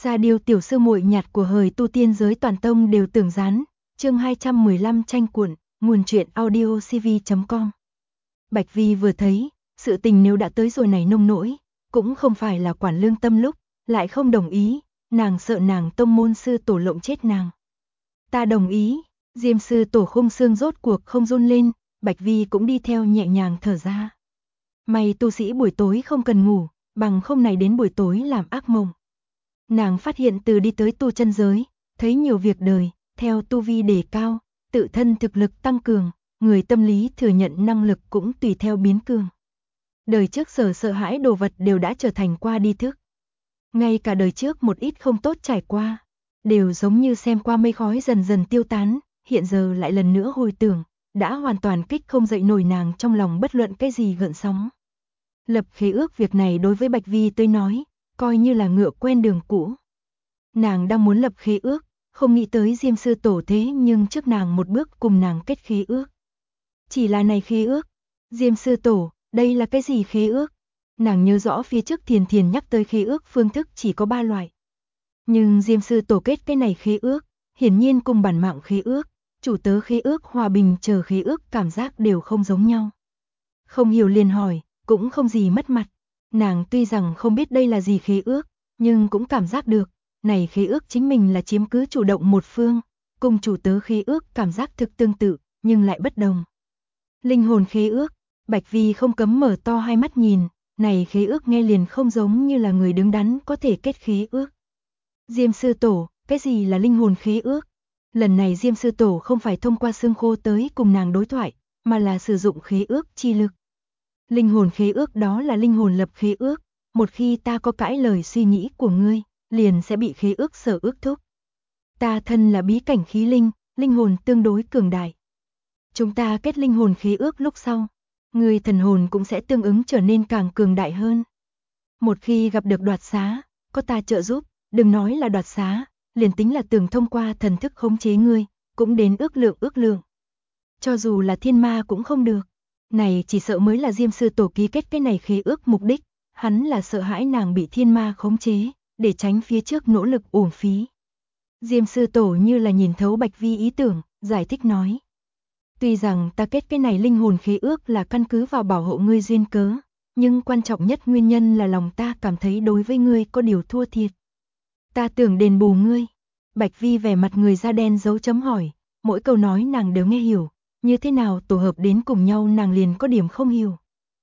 Sa Điêu tiểu sư muội nhạt của hời tu tiên giới toàn tông đều tưởng gián, chương 215 tranh cuộn, nguồn truyện audio cv.com. Bạch Vi vừa thấy, sự tình nếu đã tới rồi này nông nỗi, cũng không phải là quản lương tâm lúc, lại không đồng ý, nàng sợ nàng tông môn sư tổ lộng chết nàng. Ta đồng ý, Diêm sư tổ khung xương rốt cuộc không run lên, Bạch Vi cũng đi theo nhẹ nhàng thở ra. May tu sĩ buổi tối không cần ngủ, bằng không này đến buổi tối làm ác mộng. Nàng phát hiện từ đi tới tu chân giới, thấy nhiều việc đời, theo tu vi đề cao, tự thân thực lực tăng cường, người tâm lý thừa nhận năng lực cũng tùy theo biến cường. Đời trước sợ hãi đồ vật đều đã trở thành qua đi thức. Ngay cả đời trước một ít không tốt trải qua, đều giống như xem qua mây khói dần dần tiêu tán, hiện giờ lại lần nữa hồi tưởng, đã hoàn toàn kích không dậy nổi nàng trong lòng bất luận cái gì gợn sóng. Lập khế ước việc này đối với Bạch Vi tới nói, coi như là ngựa quen đường cũ. Nàng đang muốn lập khế ước, không nghĩ tới Diêm sư tổ thế nhưng trước nàng một bước cùng nàng kết khế ước. Chỉ là này khế ước, Diêm sư tổ, đây là cái gì khế ước? Nàng nhớ rõ phía trước Thiền nhắc tới khế ước phương thức chỉ có 3 loại. Nhưng Diêm sư tổ kết cái này khế ước, hiển nhiên cùng bản mạng khế ước, chủ tớ khế ước hòa bình chờ khế ước cảm giác đều không giống nhau. Không hiểu liền hỏi, cũng không gì mất mặt. Nàng tuy rằng không biết đây là gì khế ước, nhưng cũng cảm giác được, này khế ước chính mình là chiếm cứ chủ động một phương, cùng chủ tớ khế ước cảm giác thực tương tự, nhưng lại bất đồng. Linh hồn khế ước, Bạch Vi không cấm mở to hai mắt nhìn, này khế ước nghe liền không giống như là người đứng đắn có thể kết khế ước. Diêm sư tổ, cái gì là linh hồn khế ước? Lần này Diêm sư tổ không phải thông qua xương khô tới cùng nàng đối thoại, mà là sử dụng khế ước chi lực. Linh hồn khế ước đó là linh hồn lập khế ước, một khi ta có cãi lời suy nghĩ của ngươi, liền sẽ bị khế ước sở ước thúc. Ta thân là bí cảnh khí linh, linh hồn tương đối cường đại. Chúng ta kết linh hồn khế ước lúc sau, ngươi thần hồn cũng sẽ tương ứng trở nên càng cường đại hơn. Một khi gặp được đoạt xá, có ta trợ giúp, đừng nói là đoạt xá, liền tính là tưởng thông qua thần thức khống chế ngươi, cũng đến ước lượng. Cho dù là thiên ma cũng không được. Này chỉ sợ mới là Diêm sư tổ ký kết cái này khế ước mục đích, hắn là sợ hãi nàng bị thiên ma khống chế, để tránh phía trước nỗ lực uổng phí. Diêm sư tổ như là nhìn thấu Bạch Vi ý tưởng, giải thích nói. Tuy rằng ta kết cái này linh hồn khế ước là căn cứ vào bảo hộ ngươi duyên cớ, nhưng quan trọng nhất nguyên nhân là lòng ta cảm thấy đối với ngươi có điều thua thiệt. Ta tưởng đền bù ngươi. Bạch Vi vẻ mặt người da đen dấu chấm hỏi, mỗi câu nói nàng đều nghe hiểu. Như thế nào tổ hợp đến cùng nhau nàng liền có điểm không hiểu.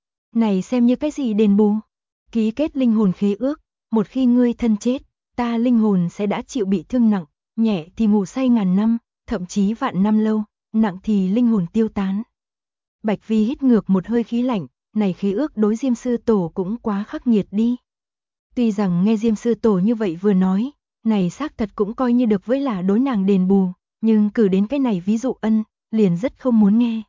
Này xem như cái gì đền bù? Ký kết linh hồn khế ước, một khi ngươi thân chết, ta linh hồn sẽ đã chịu bị thương nặng, nhẹ thì ngủ say ngàn năm, thậm chí vạn năm lâu, nặng thì linh hồn tiêu tán. Bạch Vi hít ngược một hơi khí lạnh, này khế ước đối Diêm sư tổ cũng quá khắc nghiệt đi. Tuy rằng nghe Diêm sư tổ như vậy vừa nói, này xác thật cũng coi như được với là đối nàng đền bù, nhưng cử đến cái này ví dụ ân, liền rất không muốn nghe.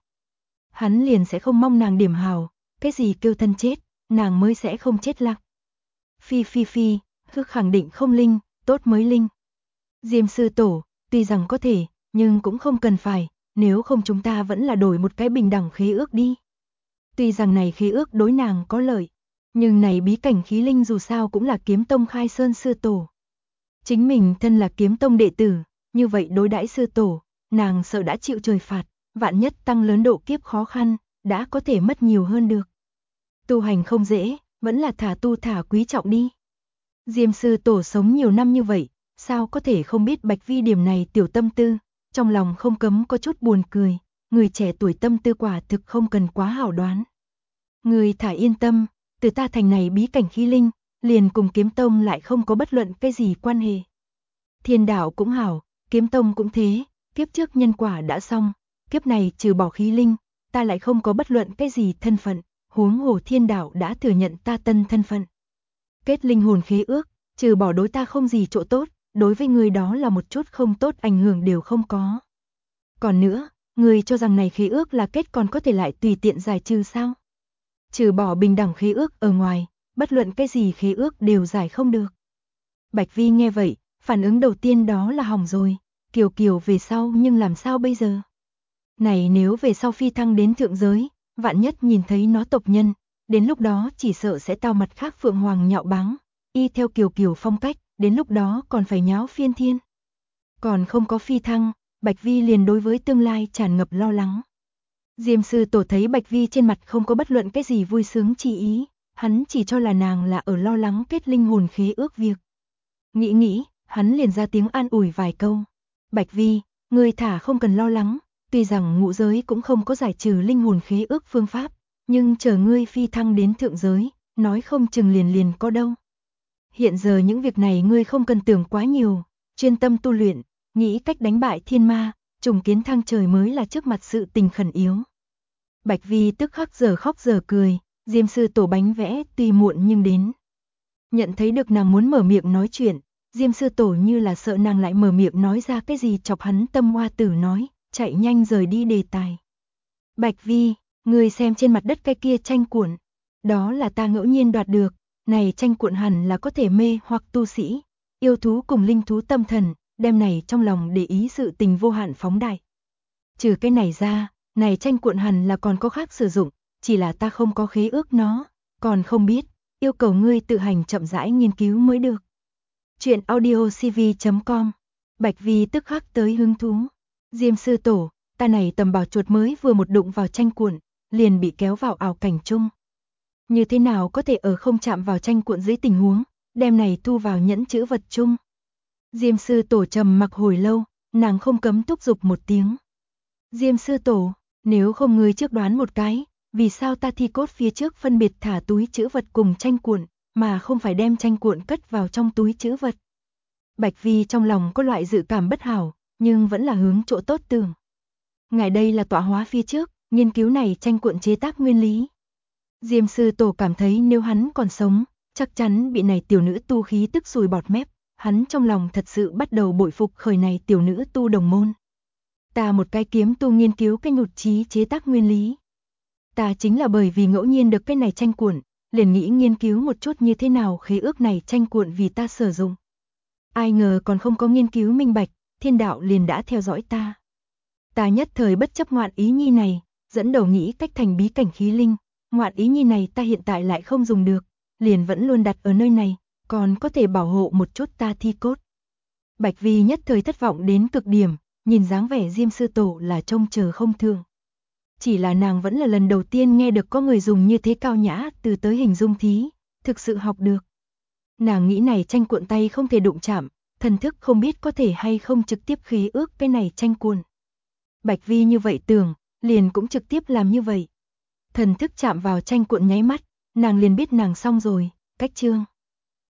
Hắn liền sẽ không mong nàng điểm hào, cái gì kêu thân chết, nàng mới sẽ không chết lạc. Phi, hư khẳng định không linh, tốt mới linh. Diêm sư tổ, tuy rằng có thể, nhưng cũng không cần phải, nếu không chúng ta vẫn là đổi một cái bình đẳng khế ước đi. Tuy rằng này khế ước đối nàng có lợi, nhưng này bí cảnh khí linh dù sao cũng là kiếm tông khai sơn sư tổ. Chính mình thân là kiếm tông đệ tử, như vậy đối đãi sư tổ, nàng sợ đã chịu trời phạt, vạn nhất tăng lớn độ kiếp khó khăn, đã có thể mất nhiều hơn được. Tu hành không dễ, vẫn là thả tu thả quý trọng đi. Diêm sư tổ sống nhiều năm như vậy, sao có thể không biết Bạch Vi điểm này tiểu tâm tư, trong lòng không cấm có chút buồn cười, người trẻ tuổi tâm tư quả thực không cần quá hảo đoán. Người thả yên tâm, từ ta thành này bí cảnh khí linh, liền cùng kiếm tông lại không có bất luận cái gì quan hệ. Thiên đạo cũng hảo, kiếm tông cũng thế. Kiếp trước nhân quả đã xong, kiếp này trừ bỏ khí linh, ta lại không có bất luận cái gì thân phận, huống hồ thiên đạo đã thừa nhận ta tân thân phận. Kết linh hồn khế ước, trừ bỏ đối ta không gì chỗ tốt, đối với người đó là một chút không tốt ảnh hưởng đều không có. Còn nữa, người cho rằng này khế ước là kết còn có thể lại tùy tiện giải trừ sao? Trừ bỏ bình đẳng khế ước ở ngoài, bất luận cái gì khế ước đều giải không được. Bạch Vi nghe vậy, phản ứng đầu tiên đó là hỏng rồi. Kiều về sau nhưng làm sao bây giờ? Này nếu về sau phi thăng đến thượng giới, vạn nhất nhìn thấy nó tộc nhân, đến lúc đó chỉ sợ sẽ tao mặt khác Phượng Hoàng nhạo báng, y theo Kiều phong cách, đến lúc đó còn phải nháo phiên thiên. Còn không có phi thăng, Bạch Vi liền đối với tương lai tràn ngập lo lắng. Diêm sư tổ thấy Bạch Vi trên mặt không có bất luận cái gì vui sướng chi ý, hắn chỉ cho là nàng là ở lo lắng kết linh hồn khế ước việc. Nghĩ, hắn liền ra tiếng an ủi vài câu. Bạch Vi, ngươi thả không cần lo lắng, tuy rằng ngũ giới cũng không có giải trừ linh hồn khế ước phương pháp, nhưng chờ ngươi phi thăng đến thượng giới, nói không chừng liền có đâu. Hiện giờ những việc này ngươi không cần tưởng quá nhiều, chuyên tâm tu luyện, nghĩ cách đánh bại thiên ma, trùng kiến thang trời mới là trước mặt sự tình khẩn yếu. Bạch Vi tức khắc giờ khóc giờ cười, Diêm sư tổ bánh vẽ tuy muộn nhưng đến. Nhận thấy được nàng muốn mở miệng nói chuyện, Diêm sư tổ như là sợ nàng lại mở miệng nói ra cái gì chọc hắn tâm hoa tử nói, chạy nhanh rời đi đề tài. Bạch Vi, ngươi xem trên mặt đất cái kia tranh cuộn, đó là ta ngẫu nhiên đoạt được, này tranh cuộn hẳn là có thể mê hoặc tu sĩ, yêu thú cùng linh thú tâm thần, đem này trong lòng để ý sự tình vô hạn phóng đại. Trừ cái này ra, này tranh cuộn hẳn là còn có khác sử dụng, chỉ là ta không có khế ước nó, còn không biết, yêu cầu ngươi tự hành chậm rãi nghiên cứu mới được. Chuyện audiocv.com. Bạch Vi tức khắc tới hứng thú. Diêm sư tổ, ta này tầm bảo chuột mới vừa một đụng vào tranh cuộn, liền bị kéo vào ảo cảnh chung. Như thế nào có thể ở không chạm vào tranh cuộn dưới tình huống, đem này thu vào nhẫn chữ vật chung. Diêm sư tổ trầm mặc hồi lâu, nàng không cấm thúc giục một tiếng. Diêm sư tổ, nếu không ngươi trước đoán một cái, vì sao ta thi cốt phía trước phân biệt thả túi chữ vật cùng tranh cuộn, mà không phải đem tranh cuộn cất vào trong túi chữ vật. Bạch Vi trong lòng có loại dự cảm bất hảo, nhưng vẫn là hướng chỗ tốt tưởng. Ngài đây là tọa hóa phía trước, nghiên cứu này tranh cuộn chế tác nguyên lý. Diêm sư tổ cảm thấy nếu hắn còn sống, chắc chắn bị này tiểu nữ tu khí tức sùi bọt mép, hắn trong lòng thật sự bắt đầu bội phục khởi này tiểu nữ tu đồng môn. Ta một cái kiếm tu nghiên cứu cái nhụt chí chế tác nguyên lý. Ta chính là bởi vì ngẫu nhiên được cái này tranh cuộn, liền nghĩ nghiên cứu một chút như thế nào khế ước này tranh cuộn vì ta sử dụng. Ai ngờ còn không có nghiên cứu minh bạch, thiên đạo liền đã theo dõi ta. Ta nhất thời bất chấp ngoạn ý nhi này, dẫn đầu nghĩ cách thành bí cảnh khí linh, ngoạn ý nhi này ta hiện tại lại không dùng được, liền vẫn luôn đặt ở nơi này, còn có thể bảo hộ một chút ta thi cốt. Bạch Vi nhất thời thất vọng đến cực điểm, nhìn dáng vẻ Diêm sư tổ là trông chờ không thường. Chỉ là nàng vẫn là lần đầu tiên nghe được có người dùng như thế cao nhã từ tới hình dung thí, thực sự học được. Nàng nghĩ này tranh cuộn tay không thể đụng chạm, thần thức không biết có thể hay không trực tiếp khí ước cái này tranh cuộn. Bạch Vi như vậy tưởng, liền cũng trực tiếp làm như vậy. Thần thức chạm vào tranh cuộn nháy mắt, nàng liền biết nàng xong rồi, cách chương.